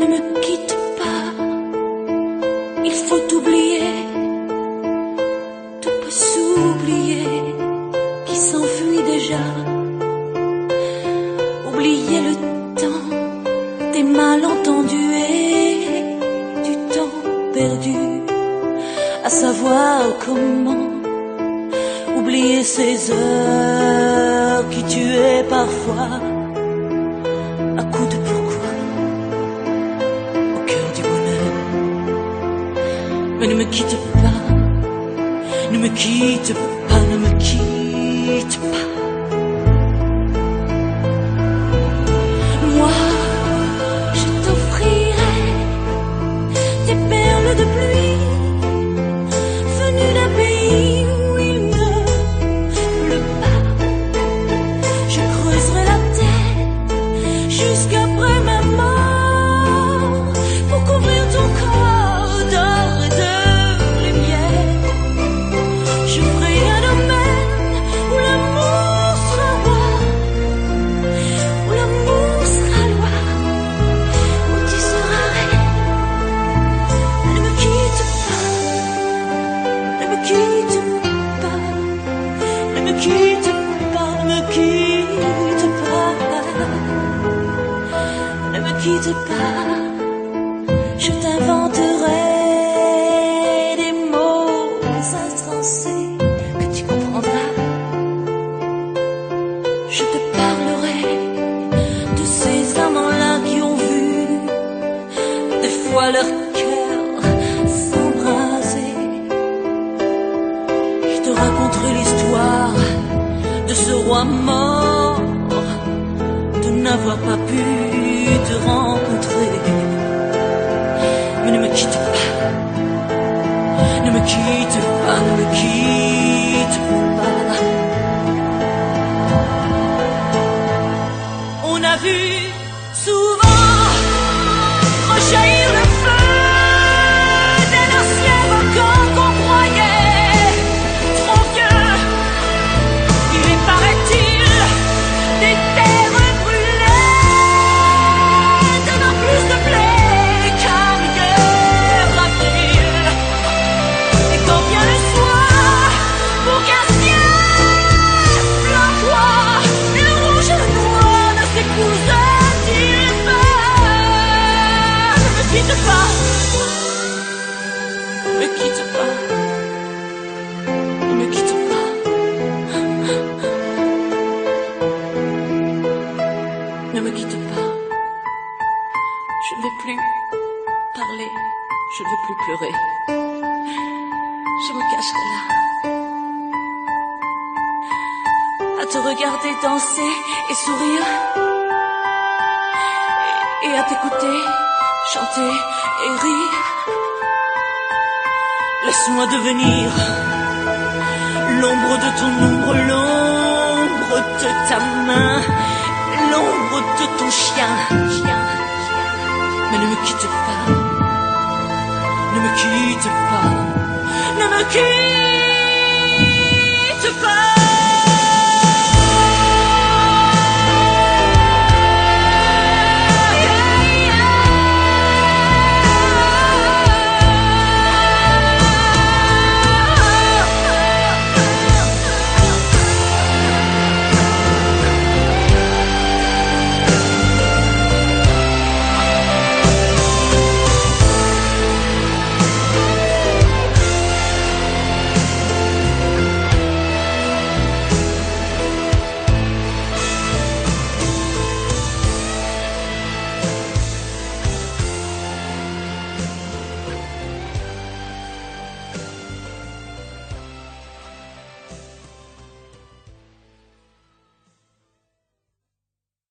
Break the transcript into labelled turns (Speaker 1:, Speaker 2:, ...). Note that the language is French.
Speaker 1: ne me quitte pas, il faut oublier, tout peut s'oublier, qui s'enfuit déjà. Oublier le temps des malentendus et du temps perdu, à savoir comment oublier ces heures qui tuaient parfois à coups de pourquoi au cœur du bonheur. Mais ne me quitte pas, ne me quitte pas, ne me quitte pas. Moi, je t'offrirai des perles de pluie venues d'un pays où il ne pleut pas. Je creuserai la terre jusqu'après ma mort pour couvrir ton corps d'or et de lumière. Je ferai un domaine où l'amour sera roi, où l'amour sera loi, où tu seras reine. Ne me quitte pas, ne me quitte pas, ne me quitte pas, ne me quitte pas, ne me quitte pas. Je t'inventerai des mots insensés que tu comprendras. Je te parlerai de ces amants-là qui ont vu des fois leur cœur s'embraser. Je te raconterai l'histoire de ce roi mort, de n'avoir pas pu te rencontrer. Mais ne me quitte pas, ne me quitte pas, ne me quitte pas. On a vu souvent rejaillir le feu d'un ancien volcan qu'on croyait trop vieux. Il est, paraît-il, des terres brûlées, donnant plus de blé qu'un meilleur avril. Et quand vient le soir, pour qu'un ciel flamboie, et le rouge et le noir ne s'épousent-ils pas? Ne me quitte pas, ne me quitte pas, ne me quitte pas. Ne me quitte pas. Je ne vais plus parler, je ne veux plus pleurer. Je me cacherai là, à te regarder danser et sourire, et à t'écouter chanter et rire. Laisse-moi devenir l'ombre de ton ombre, l'ombre de ta main, l'ombre de ton chien. Mais ne me quitte pas, ne me quitte pas, ne me quitte pas.